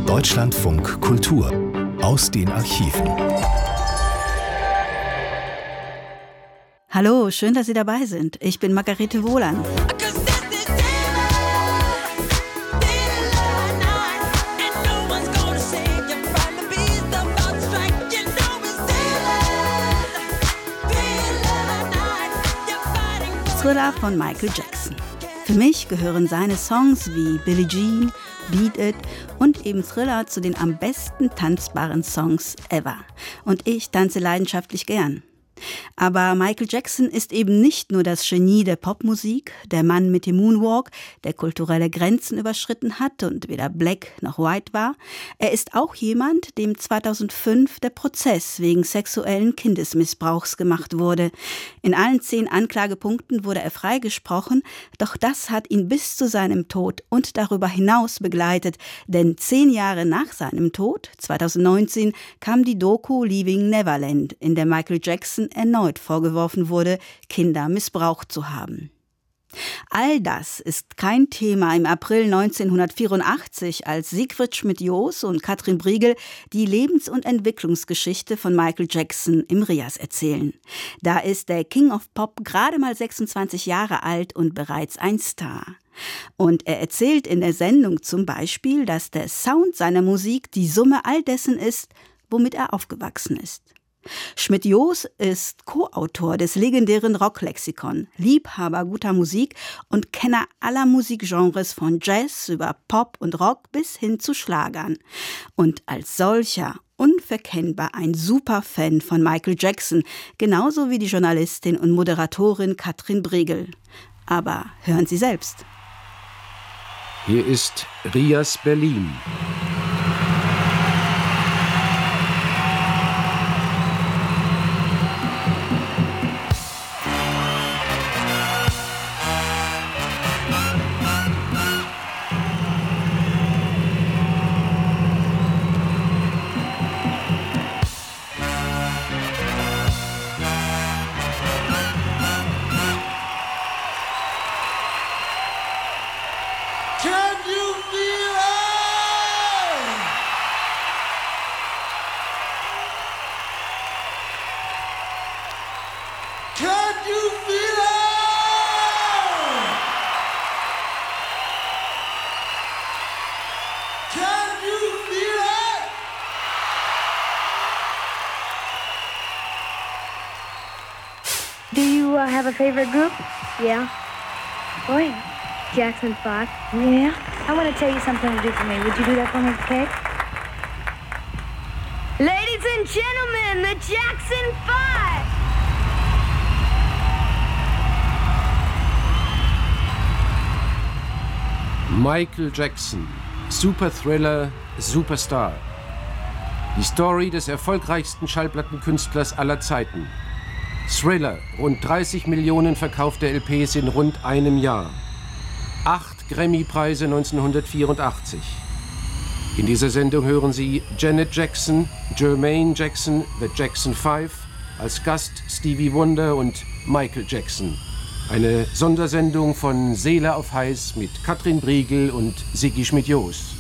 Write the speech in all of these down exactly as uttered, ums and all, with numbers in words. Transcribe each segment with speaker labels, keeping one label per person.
Speaker 1: Deutschlandfunk Kultur aus den Archiven.
Speaker 2: Hallo, schön, dass Sie dabei sind. Ich bin Margarete Wohland. Thriller von Michael Jackson. Für mich gehören seine Songs wie Billie Jean, Beat It und eben Thriller zu den am besten tanzbaren Songs ever. Und ich tanze leidenschaftlich gern. Aber Michael Jackson ist eben nicht nur das Genie der Popmusik, der Mann mit dem Moonwalk, der kulturelle Grenzen überschritten hat und weder black noch white war. Er ist auch jemand, dem zweitausendfünf der Prozess wegen sexuellen Kindesmissbrauchs gemacht wurde. In allen zehn Anklagepunkten wurde er freigesprochen, doch das hat ihn bis zu seinem Tod und darüber hinaus begleitet. Denn zehn Jahre nach seinem Tod, zweitausendneunzehn, kam die Doku Leaving Neverland, in der Michael Jackson erneut vorgeworfen wurde, Kinder missbraucht zu haben. All das ist kein Thema im April neunzehnhundertvierundachtzig, als Siegfried Schmidt-Joos und Katrin Briegel die Lebens- und Entwicklungsgeschichte von Michael Jackson im R I A S erzählen. Da ist der King of Pop gerade mal sechsundzwanzig Jahre alt und bereits ein Star. Und er erzählt in der Sendung zum Beispiel, dass der Sound seiner Musik die Summe all dessen ist, womit er aufgewachsen ist. Schmidt-Joos ist Co-Autor des legendären Rocklexikon, Liebhaber guter Musik und Kenner aller Musikgenres von Jazz über Pop und Rock bis hin zu Schlagern. Und als solcher unverkennbar ein Superfan von Michael Jackson, genauso wie die Journalistin und Moderatorin Katrin Briegel. Aber hören Sie selbst.
Speaker 3: Hier ist R I A S Berlin.
Speaker 4: Do you uh, have a favorite group? Yeah. Boy, Jackson Five. Yeah. I want to tell you something to do for me. Would you do that for me, okay? Ladies and gentlemen, the Jackson Five.
Speaker 3: Michael Jackson, Super-Thriller, Superstar. Die Story des erfolgreichsten Schallplattenkünstlers aller Zeiten. Thriller, rund dreißig Millionen verkaufte L Ps in rund einem Jahr. Acht Grammy-Preise neunzehnhundertvierundachtzig. In dieser Sendung hören Sie Janet Jackson, Jermaine Jackson, The Jackson Five, als Gast Stevie Wonder und Michael Jackson. Eine Sondersendung von Seele auf Heiß mit Katrin Briegel und Sigi Schmidt-Joos.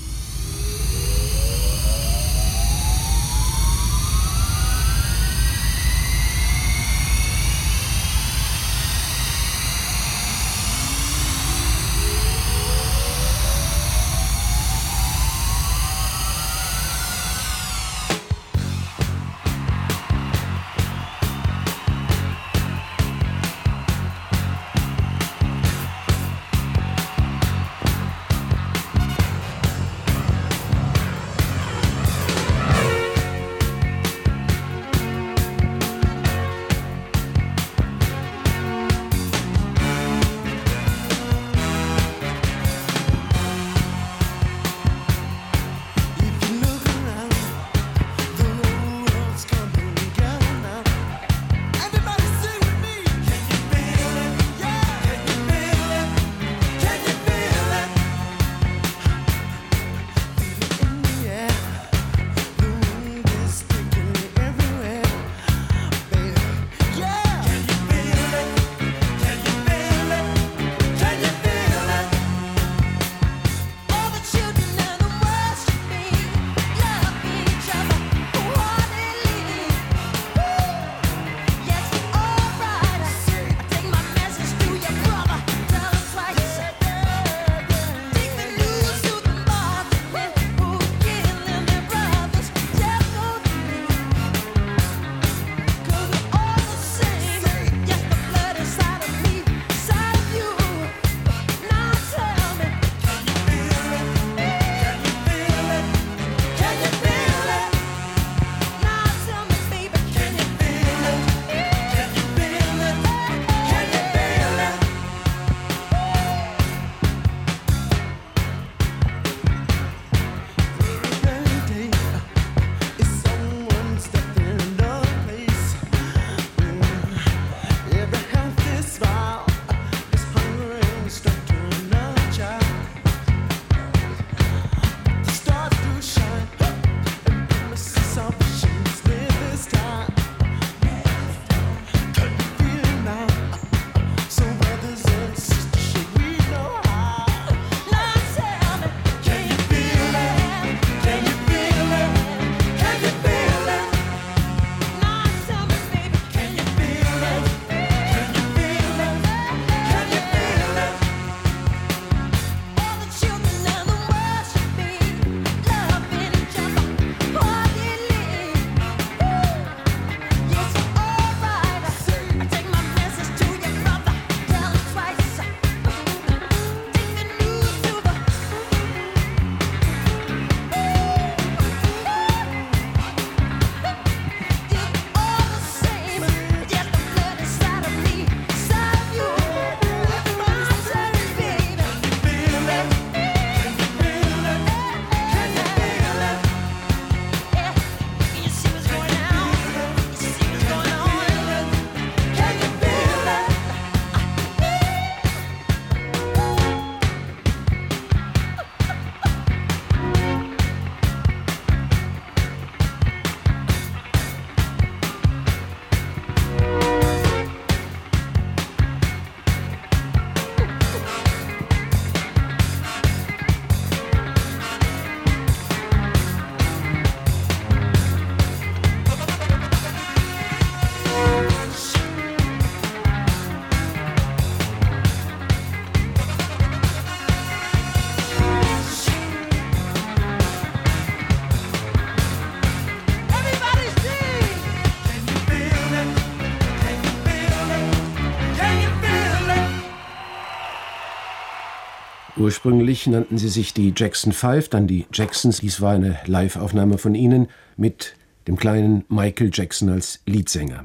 Speaker 3: Ursprünglich nannten sie sich die Jackson Five, dann die Jacksons. Dies war eine Live-Aufnahme von ihnen mit dem kleinen Michael Jackson als Leadsänger.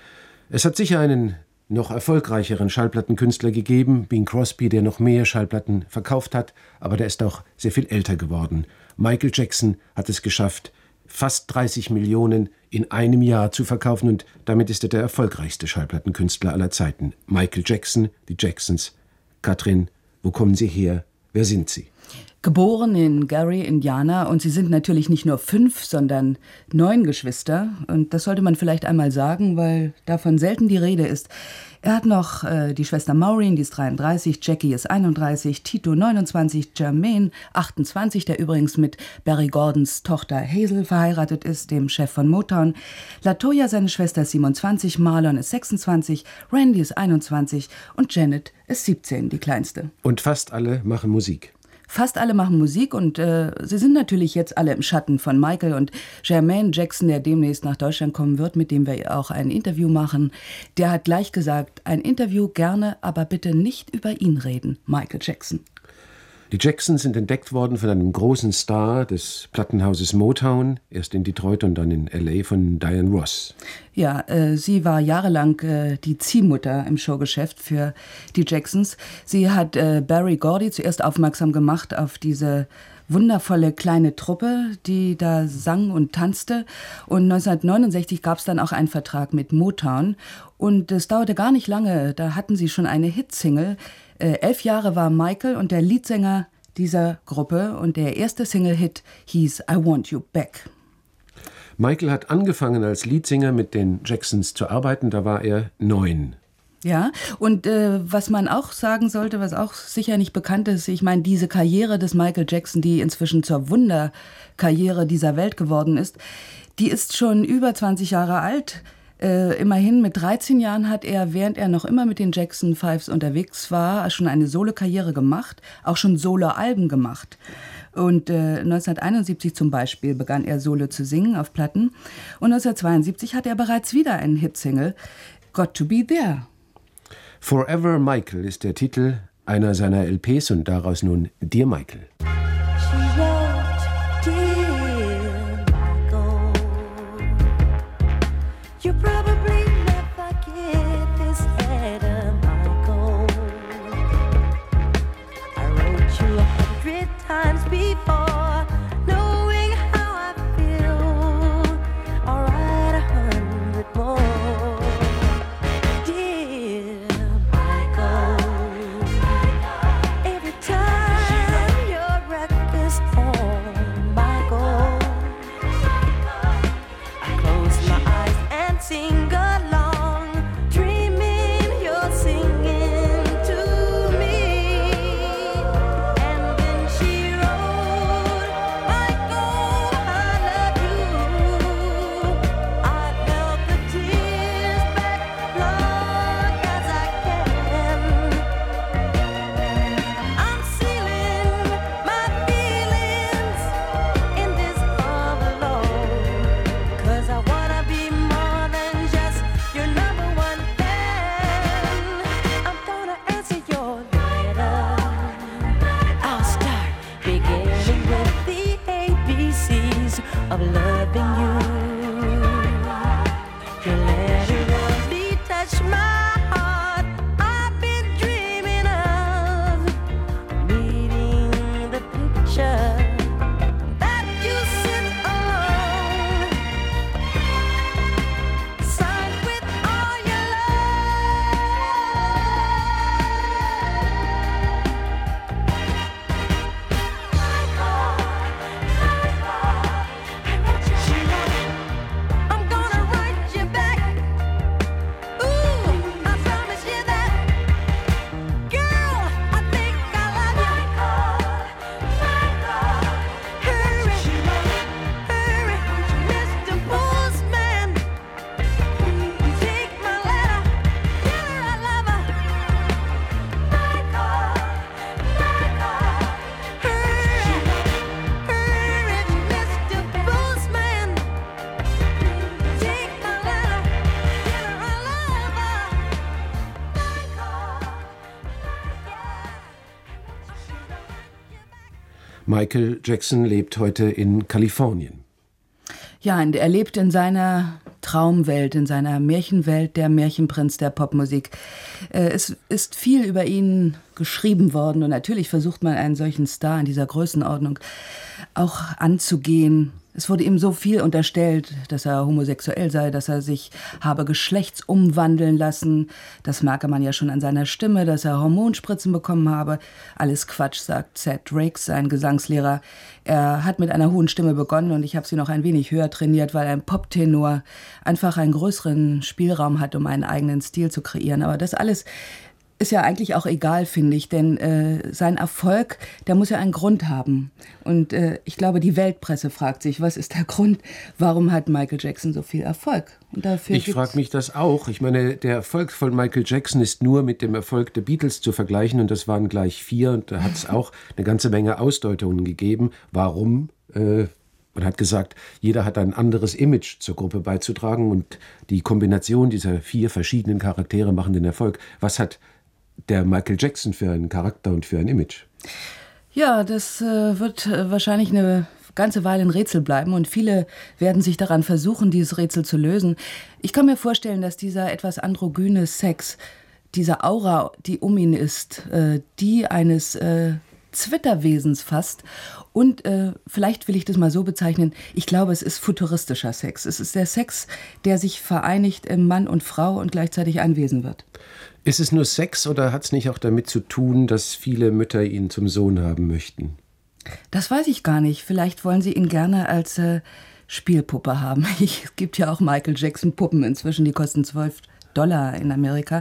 Speaker 3: Es hat sicher einen noch erfolgreicheren Schallplattenkünstler gegeben, Bing Crosby, der noch mehr Schallplatten verkauft hat, aber der ist auch sehr viel älter geworden. Michael Jackson hat es geschafft, fast dreißig Millionen in einem Jahr zu verkaufen und damit ist er der erfolgreichste Schallplattenkünstler aller Zeiten. Michael Jackson, die Jacksons. Katrin, wo kommen Sie her? Wer sind Sie?
Speaker 5: Geboren in Gary, Indiana, und sie sind natürlich nicht nur fünf, sondern neun Geschwister. Und das sollte man vielleicht einmal sagen, weil davon selten die Rede ist. Er hat noch äh, die Schwester Maureen, die ist dreiunddreißig, Jackie ist einunddreißig, Tito neunundzwanzig, Jermaine achtundzwanzig, der übrigens mit Barry Gordons Tochter Hazel verheiratet ist, dem Chef von Motown. Latoya, seine Schwester, ist siebenundzwanzig, Marlon ist sechsundzwanzig, Randy ist einundzwanzig und Janet ist siebzehn, die kleinste.
Speaker 3: Und fast alle machen Musik.
Speaker 5: Fast alle machen Musik und äh, sie sind natürlich jetzt alle im Schatten von Michael und Jermaine Jackson, der demnächst nach Deutschland kommen wird, mit dem wir auch ein Interview machen. Der hat gleich gesagt, ein Interview gerne, aber bitte nicht über ihn reden, Michael Jackson.
Speaker 3: Die Jacksons sind entdeckt worden von einem großen Star des Plattenhauses Motown, erst in Detroit und dann in L A von Diana Ross.
Speaker 5: Ja, äh, sie war jahrelang äh, die Ziehmutter im Showgeschäft für die Jacksons. Sie hat äh, Barry Gordy zuerst aufmerksam gemacht auf diese wundervolle kleine Truppe, die da sang und tanzte. Und neunzehnhundertneunundsechzig gab es dann auch einen Vertrag mit Motown. Und es dauerte gar nicht lange, da hatten sie schon eine Hitsingle. Äh, elf Jahre war Michael und der Leadsänger dieser Gruppe und der erste Single-Hit hieß I Want You Back.
Speaker 3: Michael hat angefangen als Leadsänger mit den Jacksons zu arbeiten, da war er neun.
Speaker 5: Ja, und äh, was man auch sagen sollte, was auch sicher nicht bekannt ist, ich meine, diese Karriere des Michael Jackson, die inzwischen zur Wunderkarriere dieser Welt geworden ist, die ist schon über zwanzig Jahre alt. Äh, immerhin mit dreizehn Jahren hat er, während er noch immer mit den Jackson Fives unterwegs war, schon eine Solokarriere gemacht, auch schon Soloalben gemacht. Und äh, neunzehnhunderteinundsiebzig zum Beispiel begann er Solo zu singen auf Platten. Und neunzehnhundertzweiundsiebzig hatte er bereits wieder einen Hitsingle, Got to Be There.
Speaker 3: Forever Michael ist der Titel einer seiner L Ps und daraus nun Dear Michael.
Speaker 6: You probably never get this letter, Michael. I wrote you a hundred times before, knowing how I feel. I'll write a hundred more. Dear Michael, every time your record's on, Michael, I close my eyes and sing along, dreaming you're singing to me. And then she wrote, Michael, I love you. I held the tears back long as I can. I'm sealing my feelings in this envelope, 'cause I wanna be more than just your number one fan. I'm gonna answer your letter. I'll start beginning with the A B Cs of loving you. Your letter really touched my heart. I've been dreaming of meeting the picture that you sent alone, signed with all your love. She wrote
Speaker 3: Michael Jackson lebt heute in Kalifornien.
Speaker 5: Ja, und er lebt in seiner Traumwelt, in seiner Märchenwelt, der Märchenprinz der Popmusik. Äh, es ist viel über ihn geschrieben worden und natürlich versucht man einen solchen Star in dieser Größenordnung auch anzugehen. Es wurde ihm so viel unterstellt, dass er homosexuell sei, dass er sich habe geschlechtsumwandeln lassen. Das merke man ja schon an seiner Stimme, dass er Hormonspritzen bekommen habe. Alles Quatsch, sagt Ced Drake, sein Gesangslehrer. Er hat mit einer hohen Stimme begonnen und ich habe sie noch ein wenig höher trainiert, weil ein Poptenor einfach einen größeren Spielraum hat, um einen eigenen Stil zu kreieren. Aber das alles ist ja eigentlich auch egal, finde ich, denn äh, sein Erfolg, der muss ja einen Grund haben. Und äh, ich glaube, die Weltpresse fragt sich, was ist der Grund, warum hat Michael Jackson so viel Erfolg? Und dafür
Speaker 3: ich frage mich das auch. Ich meine, der Erfolg von Michael Jackson ist nur mit dem Erfolg der Beatles zu vergleichen und das waren gleich vier und da hat es auch eine ganze Menge Ausdeutungen gegeben. Warum? Äh, Man hat gesagt, jeder hat ein anderes Image zur Gruppe beizutragen und die Kombination dieser vier verschiedenen Charaktere machen den Erfolg. Was hat der Michael Jackson für einen Charakter und für ein Image?
Speaker 5: Ja, das äh, wird äh, wahrscheinlich eine ganze Weile ein Rätsel bleiben und viele werden sich daran versuchen, dieses Rätsel zu lösen. Ich kann mir vorstellen, dass dieser etwas androgyne Sex, diese Aura, die um ihn ist, äh, die eines äh, Zwitterwesens fast. Und äh, vielleicht will ich das mal so bezeichnen, ich glaube, es ist futuristischer Sex. Es ist der Sex, der sich vereinigt in Mann und Frau und gleichzeitig ein Wesen wird.
Speaker 3: Ist es nur Sex oder hat es nicht auch damit zu tun, dass viele Mütter ihn zum Sohn haben möchten?
Speaker 5: Das weiß ich gar nicht. Vielleicht wollen sie ihn gerne als äh, Spielpuppe haben. Es gibt ja auch Michael Jackson Puppen inzwischen, die kosten zwölf Dollar in Amerika.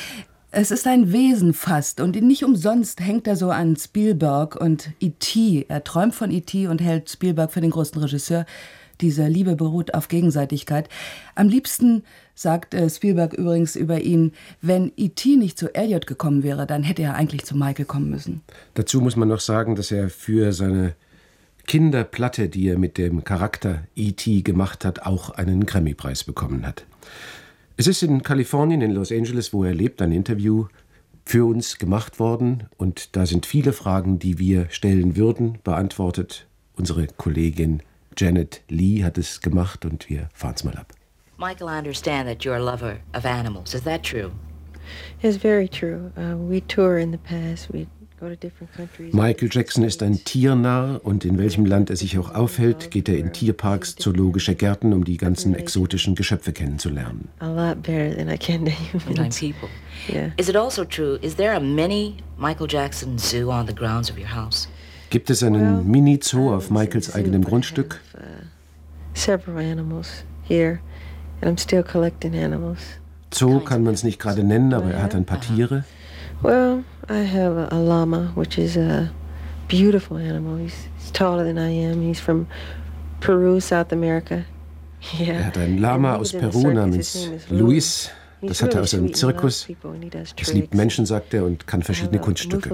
Speaker 5: Es ist ein Wesen fast und nicht umsonst hängt er so an Spielberg und E T Er träumt von E T und hält Spielberg für den größten Regisseur. Diese Liebe beruht auf Gegenseitigkeit. Am liebsten sagt äh, Spielberg übrigens über ihn, wenn E T nicht zu Elliot gekommen wäre, dann hätte er eigentlich zu Michael kommen müssen.
Speaker 3: Dazu muss man noch sagen, dass er für seine Kinderplatte, die er mit dem Charakter E T gemacht hat, auch einen Grammy-Preis bekommen hat. Es ist in Kalifornien, in Los Angeles, wo er lebt, ein Interview für uns gemacht worden. Und da sind viele Fragen, die wir stellen würden, beantwortet. Unsere Kollegin Janet Lee hat es gemacht und wir fahren es mal ab.
Speaker 7: Michael, I understand that you're a lover of animals. Is that true?
Speaker 8: It's very true. Uh, we tour in the past. We go to different countries.
Speaker 3: Michael Jackson ist ein Tiernarr und in welchem Land er sich auch aufhält, geht er in Tierparks, zoologische Gärten, um die ganzen exotischen Geschöpfe kennenzulernen.
Speaker 8: A lot better than I can to humans.
Speaker 7: People.
Speaker 8: Yeah.
Speaker 7: Is it also true, is there a mini Michael Jackson zoo on the grounds of your house?
Speaker 3: Gibt es einen Mini-Zoo auf Michaels eigenem Grundstück?
Speaker 8: I have, uh, several animals here, and I'm still collecting animals.
Speaker 3: Zoo kann man es nicht gerade nennen, aber er hat ein paar Tiere.
Speaker 8: Well, I have a, a llama, which is a beautiful animal. He's, he's taller than I am. He's from Peru, South America. Yeah.
Speaker 3: Er hat einen Lama aus Peru namens Luis. Das hat er aus einem Zirkus. Es liebt Menschen, sagt er, und kann verschiedene Kunststücke.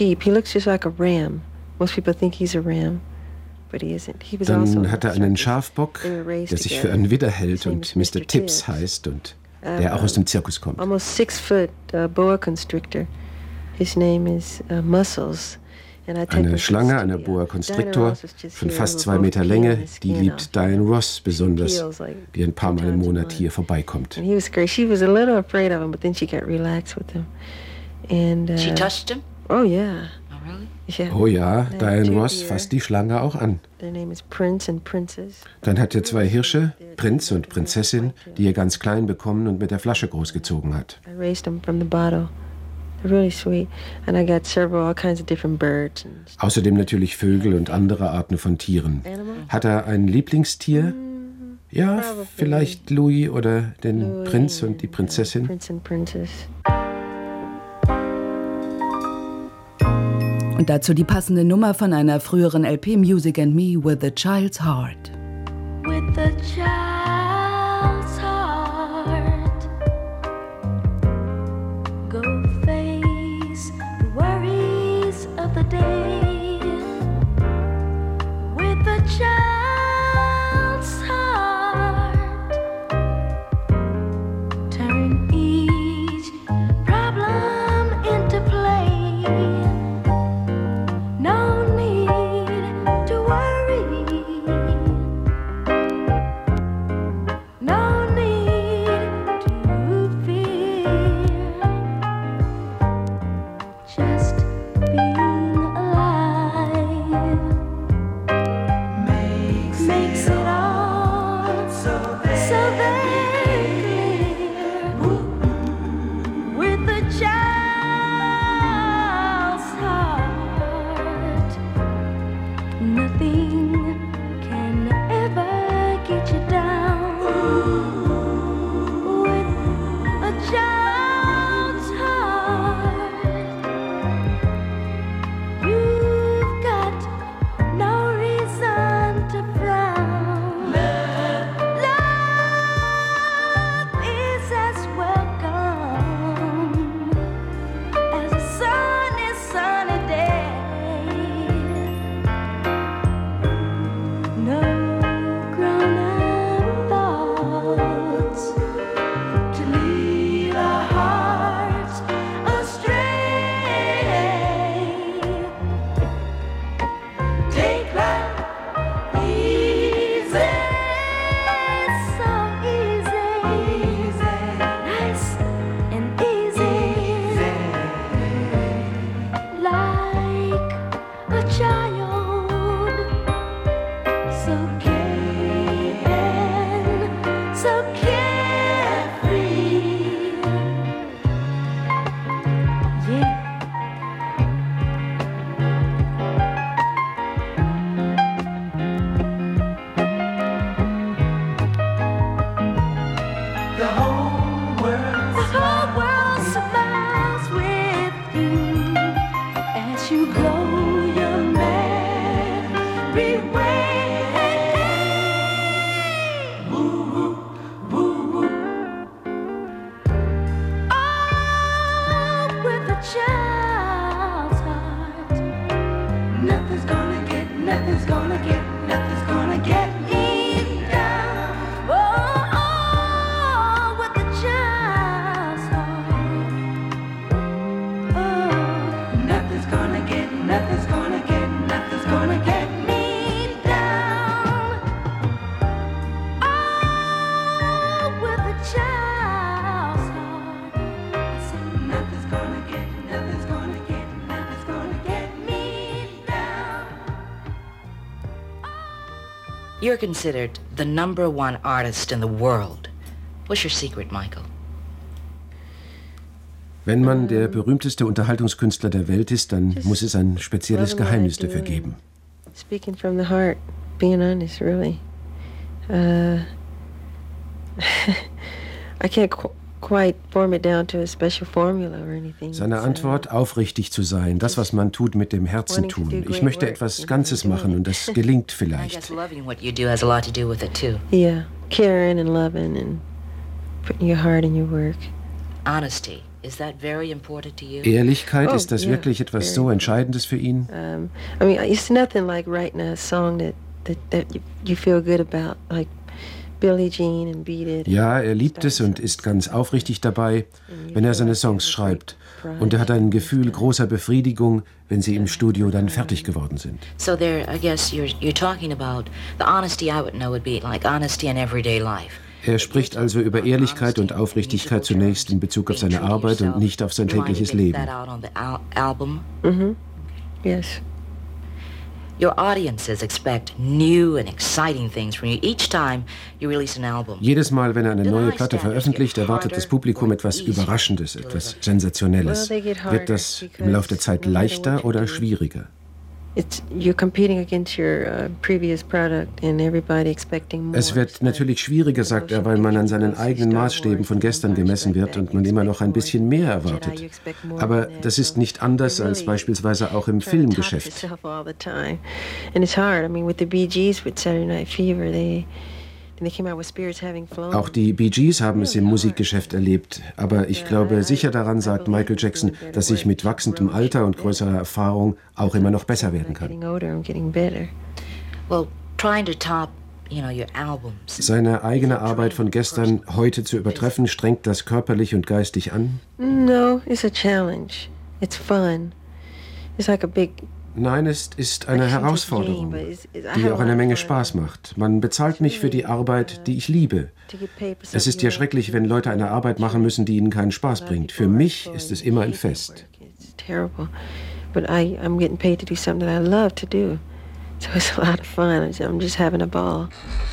Speaker 3: Dann hat er einen Schafbock, der sich für einen Widder hält und Mister Tips heißt und der auch aus dem Zirkus kommt.
Speaker 8: Almost six foot uh, boa constrictor. His name is uh, Muscles.
Speaker 3: Eine Schlange, eine Boa Constrictor von fast zwei Meter Länge, die liebt Diane Ross besonders, die ein paar Mal im Monat hier vorbeikommt.
Speaker 8: She was a little afraid of him, but then she got relaxed with him. And uh,
Speaker 7: She touched him?
Speaker 8: Oh yeah.
Speaker 7: Oh, really?
Speaker 8: Yeah.
Speaker 3: Oh ja, Diane Ross fasst die Schlange auch an.
Speaker 8: Their name is Prince and Princess.
Speaker 3: Dann hat er zwei Hirsche, Prinz und Prinzessin, die er ganz klein bekommen und mit der Flasche großgezogen hat.
Speaker 8: I raised them from the bottle. They're really sweet. And I got several all kinds of different birds. And
Speaker 3: Außerdem natürlich Vögel und andere Arten von Tieren. Hat er ein Lieblingstier? Ja, vielleicht Louis oder den
Speaker 8: Louis
Speaker 3: Prinz und die
Speaker 8: and, uh,
Speaker 3: Prinzessin.
Speaker 8: Prince and Princess.
Speaker 5: Und dazu die passende Nummer von einer früheren L P, Music and Me, With a Child's Heart.
Speaker 6: With the child's heart, go face the worries of the day. With the child's heart, turn each problem into play. No need makes it all so very clear. With a child's heart, nothing can ever get you down. With a child's heart, you've got no reason to frown. Love is as welcome as a sunny, sunny day. No grown-up thoughts to lead our hearts astray. Take life easy, so easy, nice and easy, like a child, so gay and so carefree. Yeah. The whole world smiles with you as you go your merry way. Woo, woo, woo, woo. Oh, with a child's heart, nothing's gonna get, nothing's gonna get, nothing's gonna get me down. Oh, oh, with a child's heart, oh, nothing's gonna get, nothing's gonna get, nothing's gonna get me down. Oh, with a child's heart, I said nothing's gonna get, nothing's gonna get, nothing's gonna get me down.
Speaker 7: You're considered the number one artist in the world. What's your secret, Michael?
Speaker 3: Wenn man der berühmteste Unterhaltungskünstler der Welt ist, dann muss es ein spezielles Geheimnis dafür geben.
Speaker 8: Speaking from the heart, being honest, really. Uh, I can't qu quite form it down to a special formula or anything.
Speaker 3: Seine
Speaker 8: It's, uh,
Speaker 3: Antwort, aufrichtig zu sein, das, was man tut, mit dem Herzen tun. Ich möchte etwas Ganzes machen und das gelingt
Speaker 7: I guess
Speaker 3: vielleicht.
Speaker 7: loving what you do has a lot to do with it, too.
Speaker 8: Yeah, caring and loving and putting your heart in your work.
Speaker 7: Honesty, is that very important to you?
Speaker 3: Ehrlichkeit,
Speaker 8: Oh,
Speaker 3: ist das
Speaker 8: yeah,
Speaker 3: wirklich etwas
Speaker 8: very
Speaker 3: so
Speaker 8: important.
Speaker 3: Entscheidendes für ihn?
Speaker 8: Um, I mean, it's nothing like writing a song that, that, that you, you feel good about, like Billie Jean and Beat It.
Speaker 3: Ja, er liebt es und ist ganz aufrichtig dabei, wenn er seine Songs schreibt. Und er hat ein Gefühl großer Befriedigung, wenn sie im Studio dann fertig geworden sind.
Speaker 7: So there, I guess you're you're talking about the honesty I would know would be like honesty in everyday life.
Speaker 3: Er spricht also über Ehrlichkeit und Aufrichtigkeit zunächst in Bezug auf seine Arbeit und nicht auf sein tägliches Leben.
Speaker 8: Mm-hmm. Yes.
Speaker 7: Your audiences expect new and exciting things from you each time you release an album.
Speaker 3: Jedes Mal, wenn er eine neue Platte veröffentlicht, erwartet das Publikum etwas Überraschendes, etwas Sensationelles. Wird das im Laufe der Zeit leichter oder schwieriger?
Speaker 8: It's, you're competing against your uh, previous product and everybody expecting more.
Speaker 3: Es wird natürlich schwieriger, sagt er, weil man an seinen eigenen Maßstäben von gestern gemessen wird und man immer noch ein bisschen mehr erwartet. Aber das ist nicht anders als beispielsweise auch im Filmgeschäft.
Speaker 8: And it's hard. I mean, with the Bee Gees, with Saturday Night Fever, they
Speaker 3: Auch die Bee Gees haben es im Musikgeschäft erlebt, aber ich glaube sicher daran, sagt Michael Jackson, dass ich mit wachsendem Alter und größerer Erfahrung auch immer noch besser werden kann.
Speaker 7: Well, trying to top, you know, your albums.
Speaker 3: Seine eigene Arbeit von gestern heute zu übertreffen, strengt das körperlich und geistig an?
Speaker 8: No, it's a challenge. It's fun. It's like a big
Speaker 3: Nein, es ist eine Herausforderung, die auch eine Menge Spaß macht. Man bezahlt mich für die Arbeit, die ich liebe. Es ist ja schrecklich, wenn Leute eine Arbeit machen müssen, die ihnen keinen Spaß bringt. Für mich ist es immer ein Fest.
Speaker 8: So it's a lot of fun. I'm just having a ball.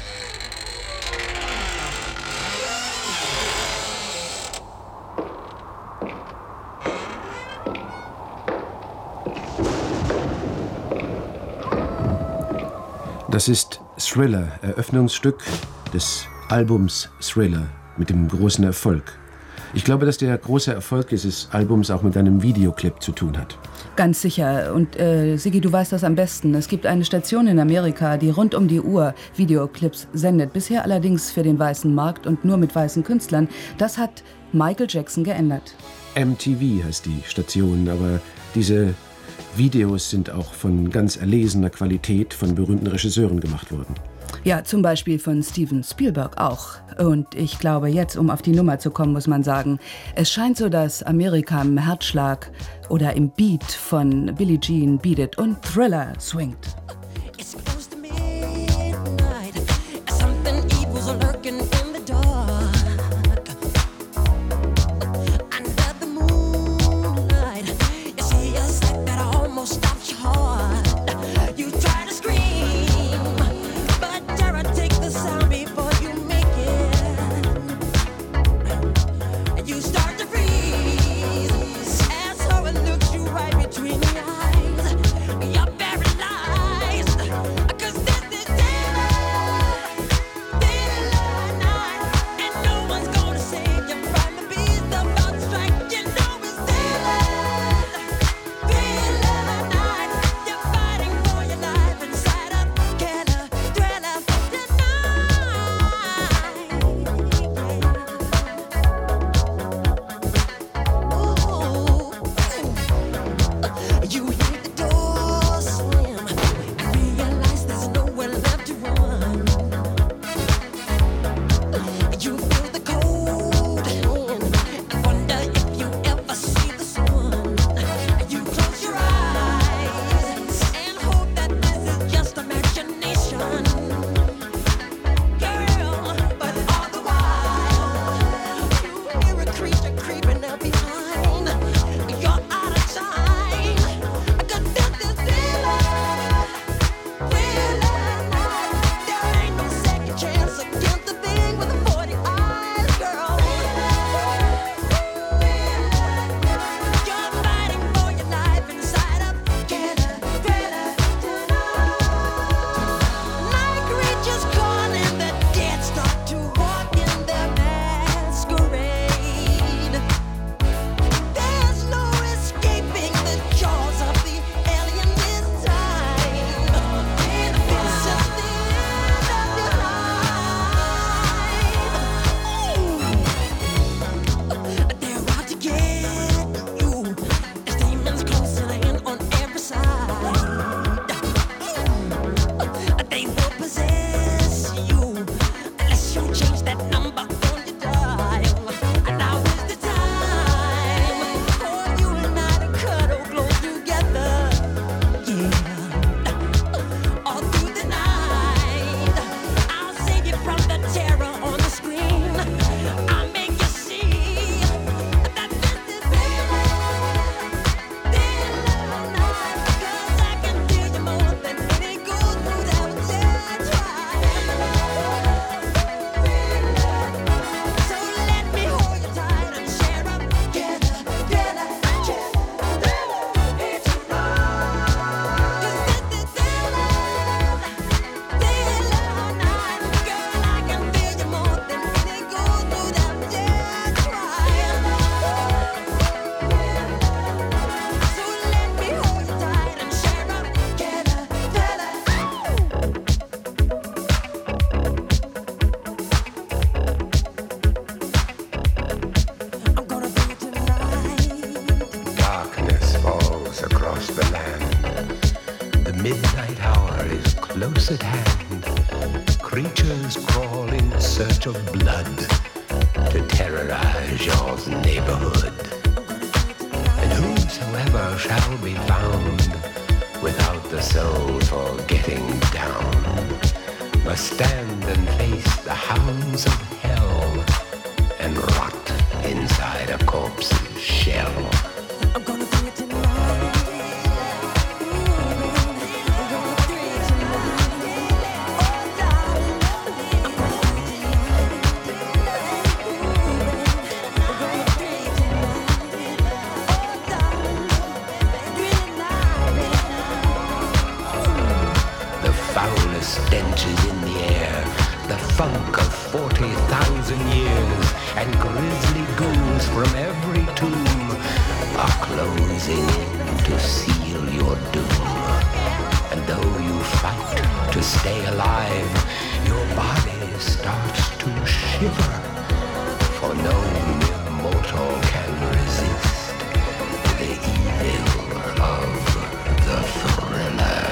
Speaker 3: Das ist Thriller, Eröffnungsstück des Albums Thriller mit dem großen Erfolg. Ich glaube, dass der große Erfolg dieses Albums auch mit einem Videoclip zu tun hat.
Speaker 5: Ganz sicher. Und äh, Sigi, du weißt das am besten. Es gibt eine Station in Amerika, die rund um die Uhr Videoclips sendet. Bisher allerdings für den weißen Markt und nur mit weißen Künstlern. Das hat Michael Jackson geändert.
Speaker 3: M T V heißt die Station, aber diese Videos sind auch von ganz erlesener Qualität von berühmten Regisseuren gemacht worden.
Speaker 5: Ja, zum Beispiel von Steven Spielberg auch. Und ich glaube, jetzt, um auf die Nummer zu kommen, muss man sagen, es scheint so, dass Amerika im Herzschlag oder im Beat von Billie Jean, Beat It und Thriller swingt.
Speaker 6: I'm gonna do it tonight.
Speaker 9: punches in the air, the funk of forty thousand years, and grisly ghouls from every tomb are closing in to seal your doom. And though you fight to stay alive, your body starts to shiver, for no mere mortal can resist the evil of the Thriller.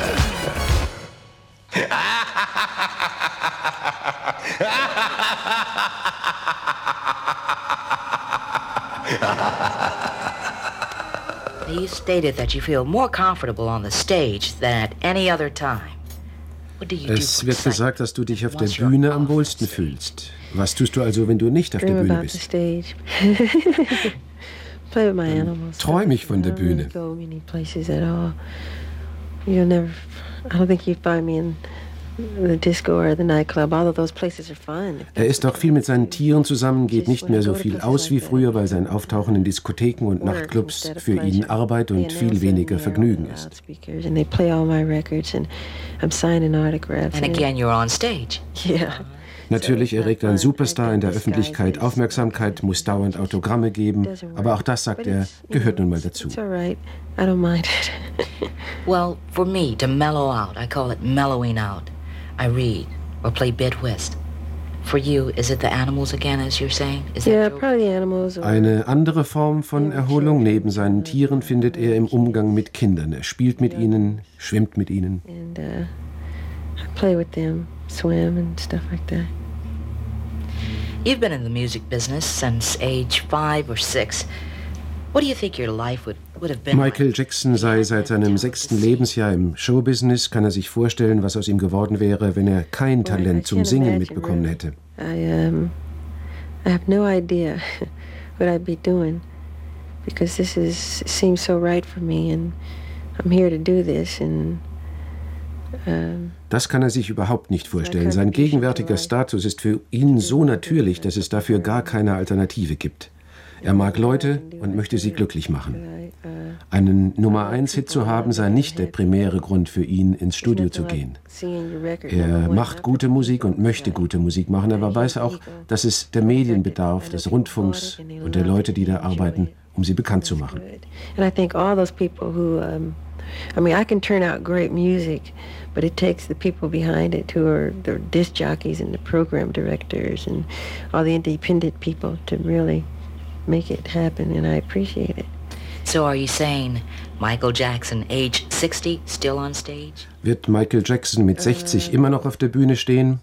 Speaker 7: You stated that you feel more comfortable on the stage than at any other time. What do you do
Speaker 3: Es
Speaker 7: for
Speaker 3: wird
Speaker 7: excitement?
Speaker 3: gesagt, dass du dich auf der Bühne am wohlsten fühlst. Was tust du also, wenn du nicht auf der
Speaker 8: Dream
Speaker 3: Bühne
Speaker 8: about the
Speaker 3: bist?
Speaker 8: stage. Play with my animals.
Speaker 3: Träum ich von der
Speaker 8: I don't really
Speaker 3: Bühne.
Speaker 8: go many places at all. You'll never. I don't think you'd find me in the disco or the nightclub. All of those places are fun.
Speaker 3: Er ist auch viel mit seinen Tieren zusammen, geht nicht mehr so viel aus wie früher, weil sein Auftauchen in Diskotheken und Nachtclubs für ihn Arbeit und viel weniger Vergnügen ist.
Speaker 8: And they play all my records, and I'm signing autographs.
Speaker 7: And again, you're on stage.
Speaker 8: Yeah.
Speaker 3: Natürlich erregt ein Superstar in der Öffentlichkeit Aufmerksamkeit, muss dauernd Autogramme geben, aber auch das, sagt er, gehört nun mal dazu.
Speaker 8: It's all right. I don't mind it.
Speaker 7: Well, for me, to mellow out, I call it mellowing out. I read or play bid whist. For you, is it the animals again, as you're saying? Is that
Speaker 8: Yeah,
Speaker 7: true?
Speaker 8: probably the animals. Or
Speaker 3: Eine andere Form von Erholung neben seinen Tieren findet er im Umgang mit Kindern. Er spielt mit ihnen, schwimmt mit ihnen.
Speaker 8: and uh, I play with them, swim and stuff like that.
Speaker 7: You've been in the music business since age five or six. What do you think your life would, would have been
Speaker 3: Michael
Speaker 7: like?
Speaker 3: Jackson sei seit seinem sechsten Lebensjahr im Showbusiness. Kann er sich vorstellen, was aus ihm geworden wäre, wenn er kein Talent zum Singen mitbekommen hätte.
Speaker 8: I um, I have no idea what I'd be doing, because this is seems so right for me, and I'm here to do this, and um,
Speaker 3: Das kann er sich überhaupt nicht vorstellen. Sein gegenwärtiger Status ist für ihn so natürlich, dass es dafür gar keine Alternative gibt. Er mag Leute und möchte sie glücklich machen. Einen Nummer-eins-Hit zu haben, sei nicht der primäre Grund für ihn, ins Studio zu gehen. Er macht gute Musik und möchte gute Musik machen, aber weiß auch, dass es der Medien bedarf, des Rundfunks und der Leute, die da arbeiten, um sie bekannt zu machen.
Speaker 8: and I think all those people who, um, I mean, I can turn out great music, but it takes the people behind it who are the disc jockeys and the program directors and all the independent people to really make it happen, and I appreciate it.
Speaker 7: So are you saying Michael Jackson, age sixty, still on stage?
Speaker 3: Wird Michael Jackson mit sechzig immer noch auf der Bühne stehen?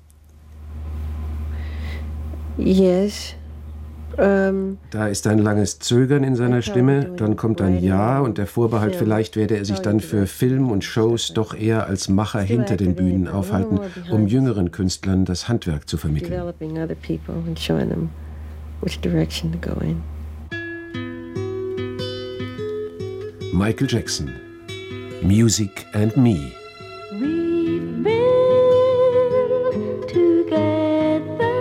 Speaker 8: Yes. Um,
Speaker 3: Da ist ein langes Zögern in seiner Stimme, dann kommt ein Ja und der Vorbehalt, vielleicht werde er sich dann für Film und Shows doch eher als Macher hinter den Bühnen aufhalten, um jüngeren Künstlern das Handwerk zu vermitteln.
Speaker 8: developing other people and showing them which direction to go in.
Speaker 3: Michael Jackson, Music and Me.
Speaker 6: We've been together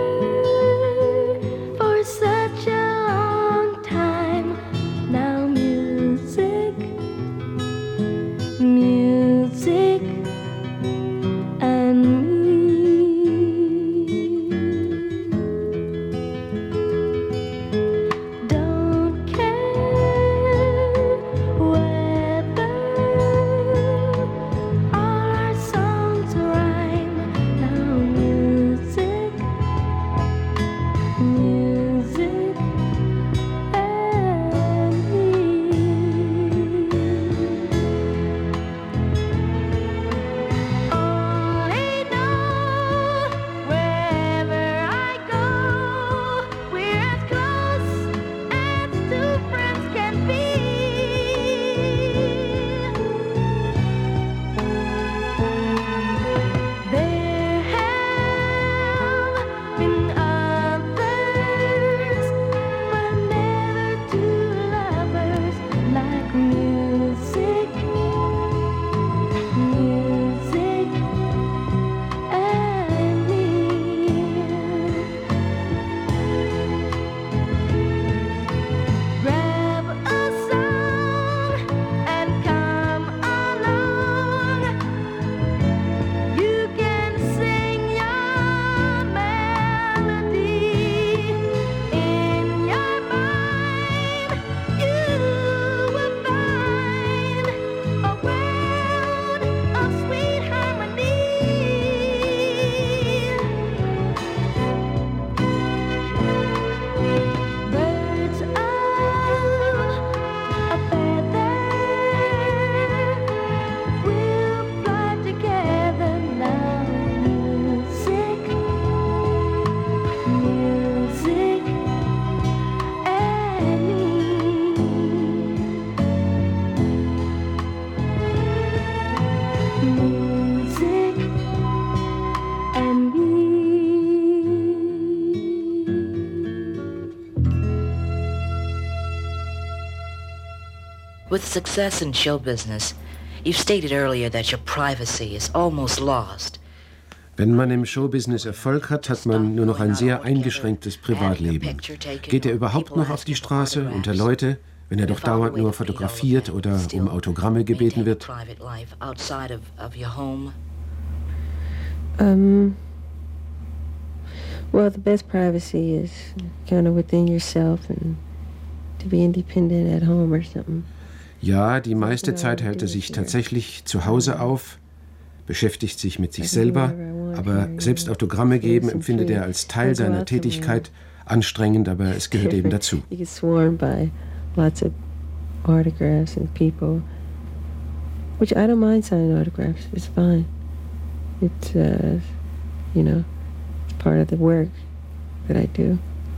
Speaker 6: for such a long time. Now music, music and me. Don't care whether
Speaker 4: can be.
Speaker 7: With success in show business, you've stated earlier that your privacy is almost lost.
Speaker 3: Wenn man im Showbusiness Erfolg hat, hat man nur noch ein sehr eingeschränktes Privatleben. Geht er überhaupt noch auf die Straße unter Leute, wenn er doch dauernd nur fotografiert oder um Autogramme gebeten wird?
Speaker 8: Um, well, the best privacy is kind of within yourself and to be independent at home or something.
Speaker 3: Ja, die meiste Zeit hält er sich tatsächlich zu Hause auf, beschäftigt sich mit sich selber, aber selbst Autogramme geben empfindet er als Teil seiner Tätigkeit, anstrengend, aber es gehört eben dazu.
Speaker 8: You get swarmed by lots of autographs and people, which I don't mind signing autographs. It's fine. It's, uh, you know, it's part of the work that I do.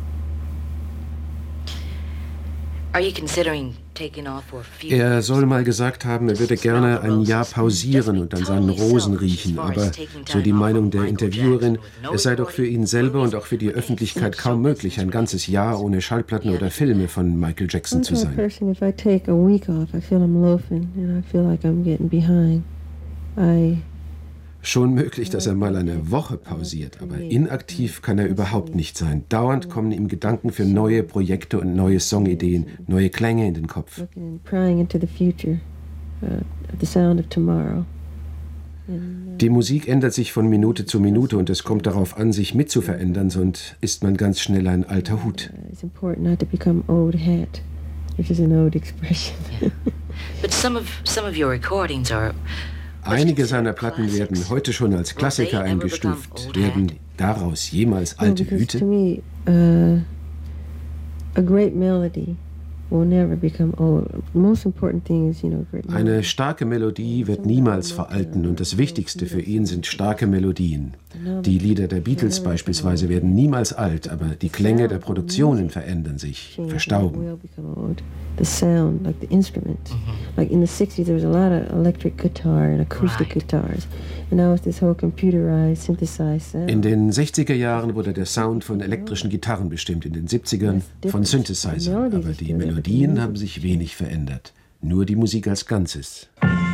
Speaker 7: Are you considering taking off for a few
Speaker 3: Er soll mal gesagt haben, er würde gerne ein Jahr pausieren und an seinen Rosen riechen, aber so die Meinung der Interviewerin, es sei doch für ihn selber und auch für die Öffentlichkeit kaum möglich, ein ganzes Jahr ohne Schallplatten oder Filme von Michael Jackson zu sein.
Speaker 8: Person, if I take a week off, I feel I'm loafing and I feel like I'm getting behind. I
Speaker 3: Schon möglich, dass er mal eine Woche pausiert, aber inaktiv kann er überhaupt nicht sein. Dauernd kommen ihm Gedanken für neue Projekte und neue Songideen, neue Klänge in den Kopf.
Speaker 8: looking and prying into the future, uh, the sound of tomorrow. And,
Speaker 3: Die Musik ändert sich von Minute zu Minute und es kommt darauf an, sich mitzuverändern, sonst ist man ganz schnell ein alter Hut.
Speaker 8: uh, it's important not to become old hat, which is an old expression.
Speaker 7: But some of some of your recordings are
Speaker 3: Einige seiner Platten werden heute schon als Klassiker eingestuft. Werden daraus jemals
Speaker 8: No,
Speaker 3: alte
Speaker 8: because to
Speaker 3: Hüte?
Speaker 8: me, uh, a great melody will never become old. The most important thing is, you know, great melody.
Speaker 3: Eine starke Melodie wird niemals veralten und das Wichtigste für ihn sind starke Melodien. Die Lieder der Beatles beispielsweise werden niemals alt, aber die Klänge der Produktionen verändern sich,
Speaker 8: Change,
Speaker 3: verstauben.
Speaker 8: will become old. The sound, like the instruments. Like in the sixties, there was a lot of electric guitar and acoustic
Speaker 7: Right.
Speaker 8: guitars. And now it's this whole computerized, synthesized sound.
Speaker 3: In den sechziger Jahren wurde der Sound von elektrischen Gitarren bestimmt, in den siebzigern von Synthesizern. Aber die Melodien haben sich wenig verändert. Nur die Musik als Ganzes.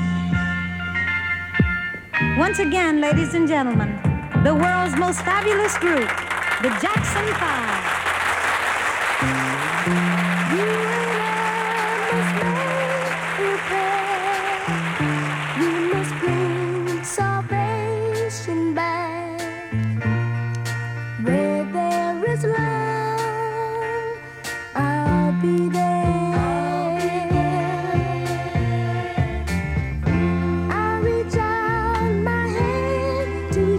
Speaker 10: Once again, ladies and gentlemen, the world's most fabulous group, the Jackson Five. You must prepare. You must bring salvation back. Where there is love, I'll be there. I reach out my hand to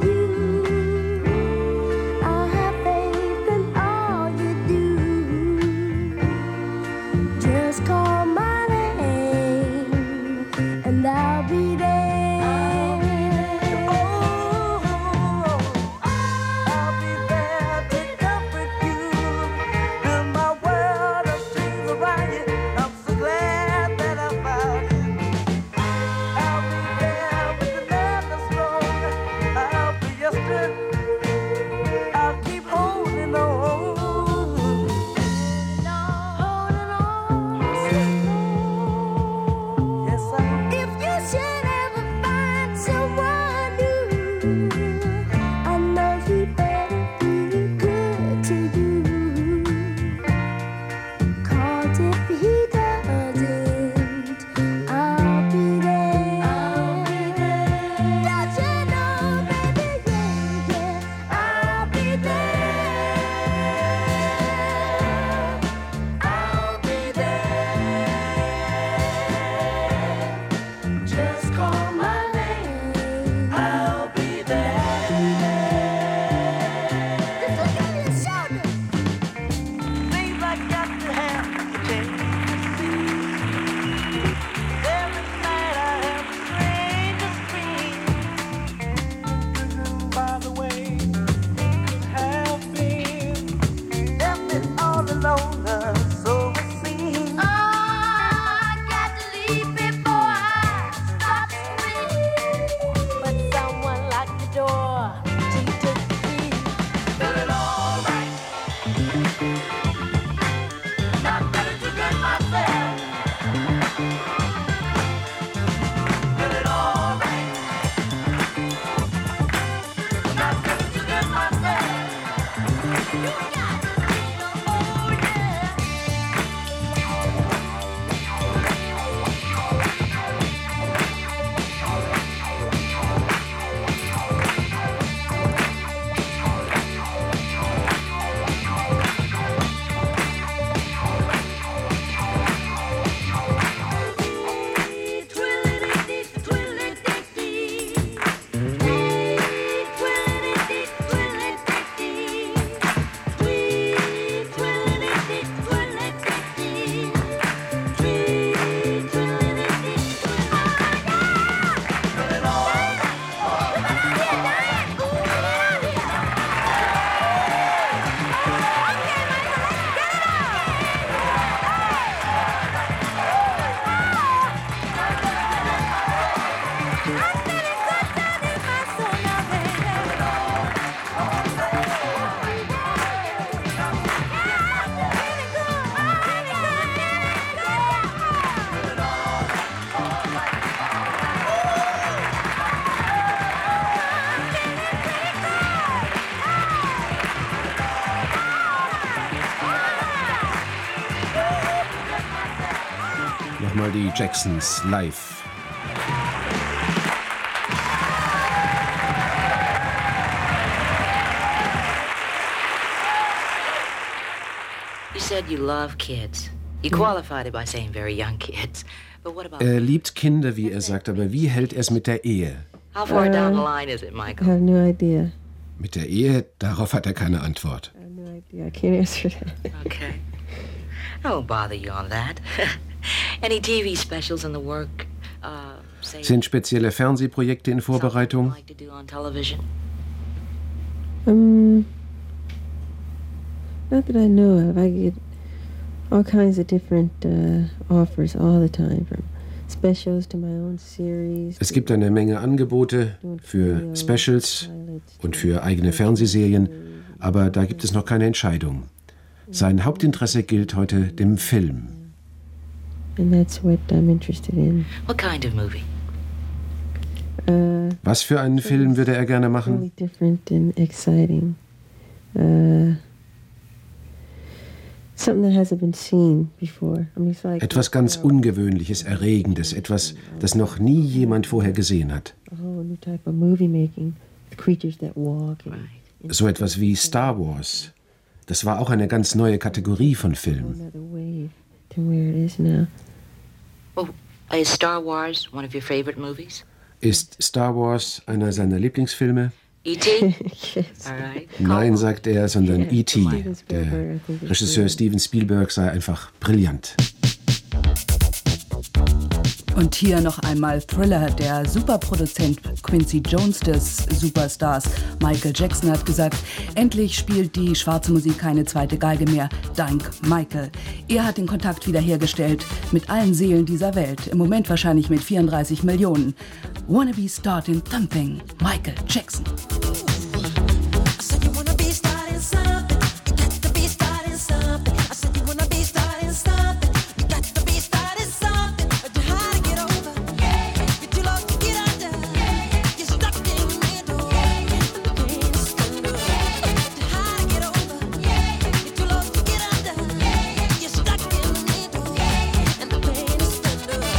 Speaker 10: you. I have faith in all you do.
Speaker 3: nochmal die Jacksons live.
Speaker 7: You said you love kids. You qualified it by saying very young kids. But what about...
Speaker 3: Er liebt Kinder, wie er sagt, aber wie hält er es mit der Ehe?
Speaker 7: How far down the line is it, Michael?
Speaker 8: I have no idea.
Speaker 3: Mit der Ehe, darauf hat er keine Antwort.
Speaker 8: I have no idea. I can't answer that.
Speaker 7: Okay. I won't bother you on that. Any T V specials in the work? Uh, say
Speaker 3: Sind spezielle Fernsehprojekte in Vorbereitung?
Speaker 7: something you'd like to do on television?
Speaker 8: Um, not that I know of. I get all kinds of different uh, offers all the time, from specials to my own series.
Speaker 3: Es gibt eine Menge Angebote für Specials und für eigene Fernsehserien, aber da gibt es noch keine Entscheidung. Sein Hauptinteresse gilt heute dem Film.
Speaker 8: And that's what I'm interested in.
Speaker 7: What kind of movie?
Speaker 8: Uh,
Speaker 3: Was für einen Film würde er gerne machen?
Speaker 8: really different and exciting. Uh, something that hasn't been seen before. I mean, it's like
Speaker 3: Etwas ganz Ungewöhnliches, Erregendes, etwas, das noch nie jemand vorher gesehen hat.
Speaker 8: a whole new type of movie making. Creatures that walk. And
Speaker 3: So etwas wie Star Wars. Das war auch eine ganz neue Kategorie von Film.
Speaker 8: another wave to where it is now.
Speaker 7: Oh, is Star Wars one of your favorite movies?
Speaker 3: Ist Star Wars einer seiner Lieblingsfilme?
Speaker 7: E T?
Speaker 8: Yes.
Speaker 7: All right.
Speaker 3: Nein, sagt er, sondern E T
Speaker 8: Steven Spielberg,
Speaker 3: Der
Speaker 8: I think it's
Speaker 3: Regisseur
Speaker 8: good.
Speaker 3: Steven Spielberg sei einfach brillant.
Speaker 5: Und hier noch einmal Thriller. Der Superproduzent Quincy Jones des Superstars Michael Jackson hat gesagt, endlich spielt die schwarze Musik keine zweite Geige mehr, dank Michael. Er hat den Kontakt wiederhergestellt mit allen Seelen dieser Welt, im Moment wahrscheinlich mit vierunddreißig Millionen. Wanna be starting something, Michael Jackson.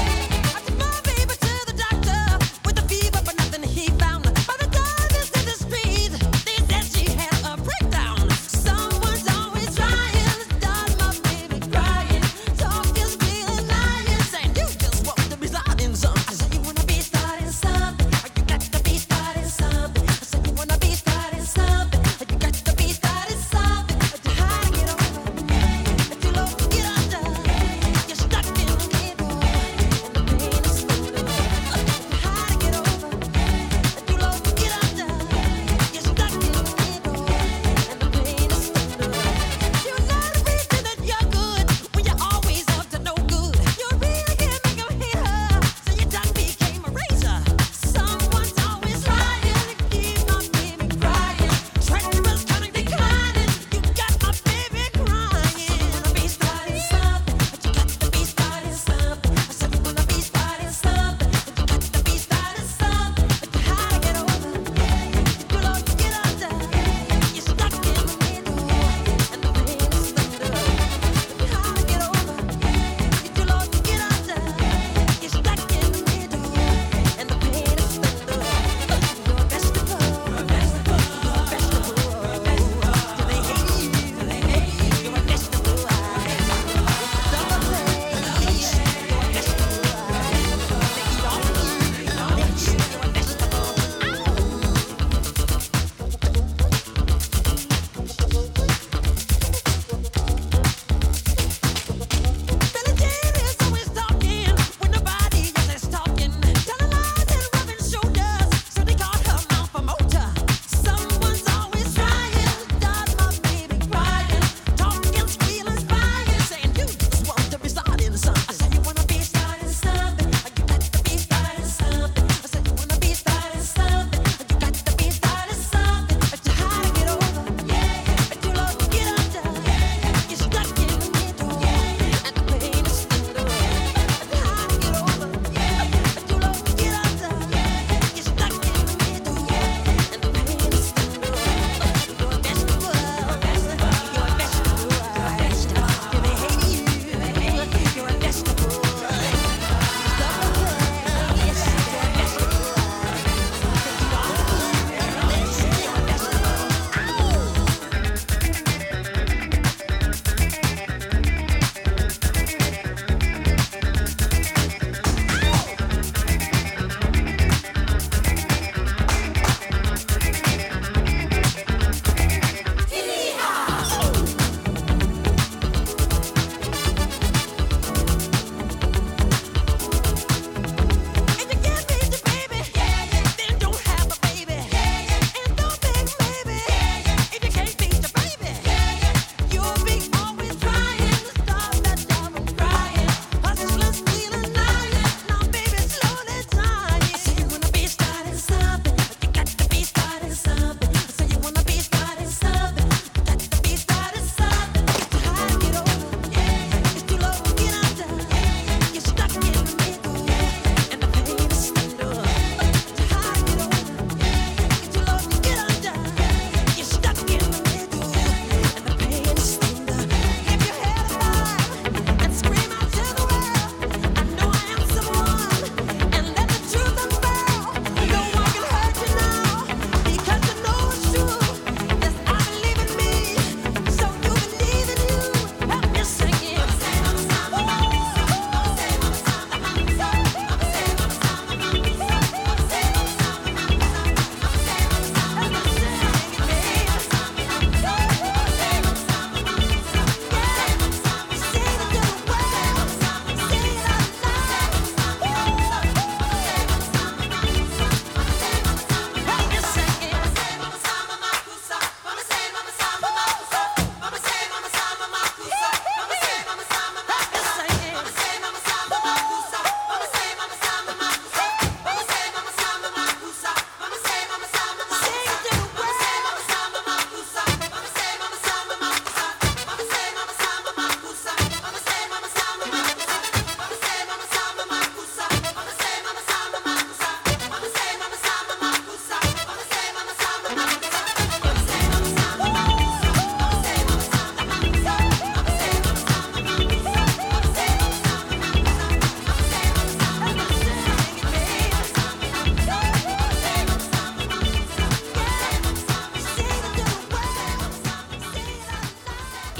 Speaker 6: Baby to the doctor with a fever, but nothing he found. By the time this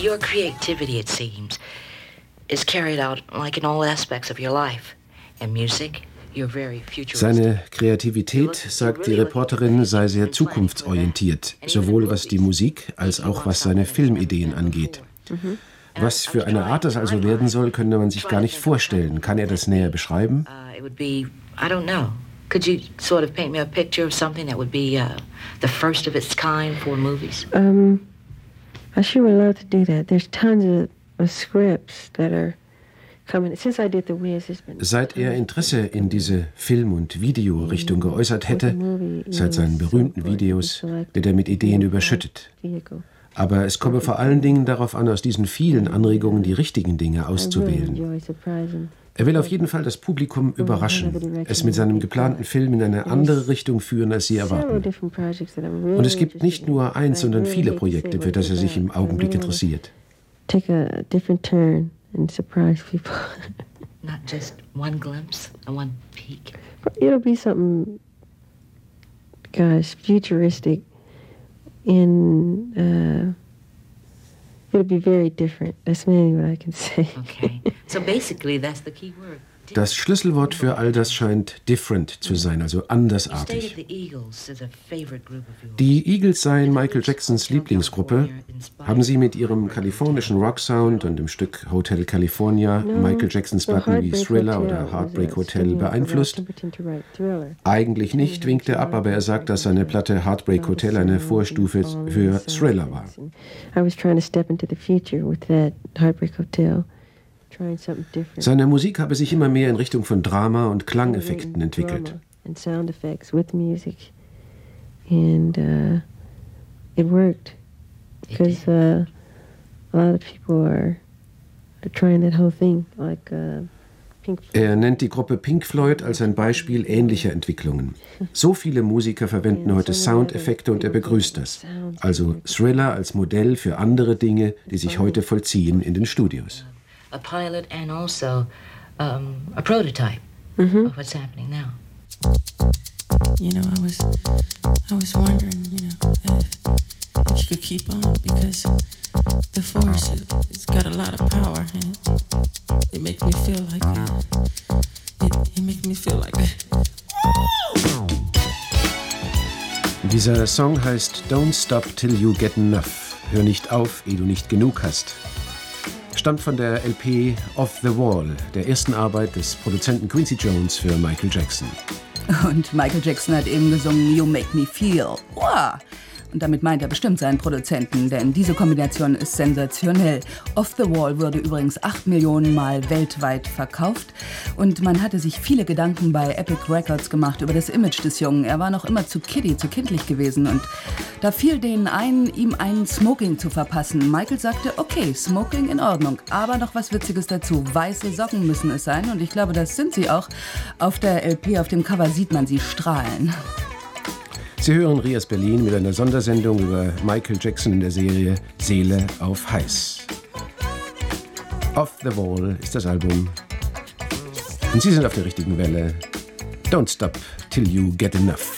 Speaker 7: Your creativity, it seems, is carried out like in all aspects of your life. And music, you're very futuristic.
Speaker 3: Seine Kreativität, sagt die Reporterin, sei sehr zukunftsorientiert, sowohl was die Musik als auch was seine Filmideen angeht. Was für eine Art das also werden soll, könnte man sich gar nicht vorstellen. Kann er das näher beschreiben?
Speaker 7: Uh, it would be, I don't know. Could you sort of paint me a picture of something that would be uh, the first of its kind for movies?
Speaker 8: Um, I sure would love to do that. There's tons of, of scripts that are coming. Since I did The Wiz, it's been...
Speaker 3: Seit er Interesse in diese Film- und Videorichtung geäußert hätte, seit seinen berühmten Videos, wird er mit Ideen überschüttet. Aber es komme vor allen Dingen darauf an, aus diesen vielen Anregungen die richtigen Dinge auszuwählen. Er will auf jeden Fall das Publikum überraschen, es mit seinem geplanten Film in eine andere Richtung führen, als sie erwarten. Und es gibt nicht nur eins, sondern viele Projekte, für das er sich im Augenblick interessiert.
Speaker 8: Take a different turn and surprise people.
Speaker 7: Not just one glimpse and one peek.
Speaker 8: It'll be something, gosh, futuristic. In uh, it'll be very different. That's mainly what I can say.
Speaker 7: Okay. So basically, that's the key word.
Speaker 3: Das Schlüsselwort für all das scheint different zu sein, also andersartig. Die Eagles seien Michael Jacksons Lieblingsgruppe. Haben Sie mit ihrem kalifornischen Rock-Sound und dem Stück Hotel California Michael Jacksons Platten wie Thriller oder Heartbreak Hotel beeinflusst? Eigentlich nicht, winkt er ab, aber er sagt, dass seine Platte Heartbreak Hotel eine Vorstufe für Thriller war.
Speaker 8: I was trying to step into the future with that Heartbreak Hotel.
Speaker 3: Seine Musik habe sich immer mehr in Richtung von Drama und Klangeffekten entwickelt.
Speaker 8: And sound effects with music, and uh, it worked because uh, a lot of people are, are trying that whole thing, like uh, Pink Floyd.
Speaker 3: Er nennt die Gruppe Pink Floyd als ein Beispiel ähnlicher Entwicklungen. So viele Musiker verwenden heute Soundeffekte und er begrüßt das. Also Thriller als Modell für andere Dinge, die sich heute vollziehen in den Studios.
Speaker 7: A pilot and also um, a prototype
Speaker 8: mm-hmm.
Speaker 7: of what's happening now.
Speaker 11: You know, I was, I was wondering, you know, if, if you could keep on because the force, it, it's got a lot of power and it, it makes me feel like, uh, it, it makes me feel like.
Speaker 3: Dieser Song heißt Don't Stop Till You Get Enough. Hör nicht auf, ehe du nicht genug hast. Stammt von der L P Off the Wall, der ersten Arbeit des Produzenten Quincy Jones für Michael Jackson.
Speaker 5: Und Michael Jackson hat eben gesungen You Make Me Feel. Wow. Und damit meint er bestimmt seinen Produzenten, denn diese Kombination ist sensationell. Off the Wall wurde übrigens acht Millionen Mal weltweit verkauft. Und man hatte sich viele Gedanken bei Epic Records gemacht über das Image des Jungen. Er war noch immer zu kiddie, zu kindlich gewesen. Und da fiel denen ein, ihm ein Smoking zu verpassen. Michael sagte, okay, Smoking in Ordnung. Aber noch was Witziges dazu. Weiße Socken müssen es sein. Und ich glaube, das sind sie auch. Auf der L P, auf dem Cover sieht man sie strahlen.
Speaker 3: Sie hören Rias Berlin mit einer Sondersendung über Michael Jackson in der Serie Seele auf Heiß. Off the Wall ist das Album. Und Sie sind auf der richtigen Welle. Don't stop till you get enough.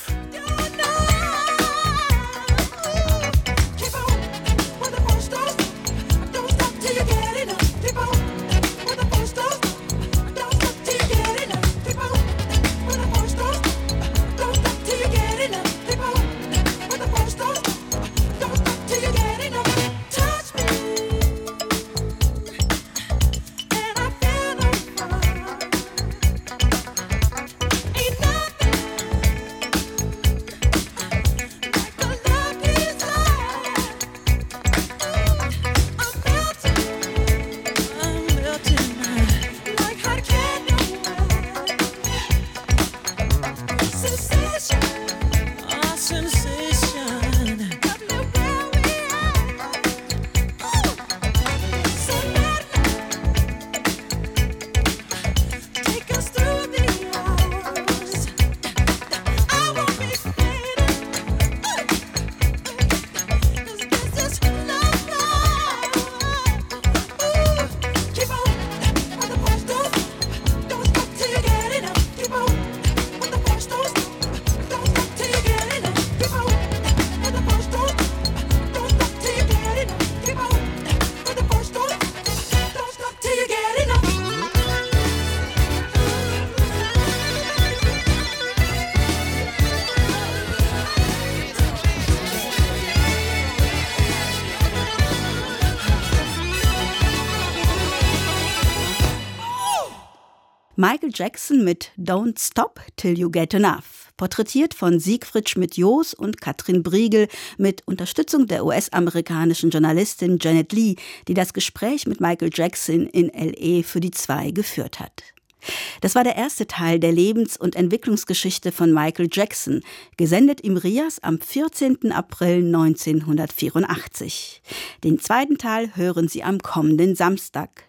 Speaker 2: Michael Jackson mit Don't Stop Till You Get Enough, porträtiert von Siegfried Schmidt-Joos und Katrin Briegel mit Unterstützung der U S-amerikanischen Journalistin Janet Leigh, die das Gespräch mit Michael Jackson in L A für die zwei geführt hat. Das war der erste Teil der Lebens- und Entwicklungsgeschichte von Michael Jackson, gesendet im Rias am vierzehnten April neunzehnhundertvierundachtzig. Den zweiten Teil hören Sie am kommenden Samstag.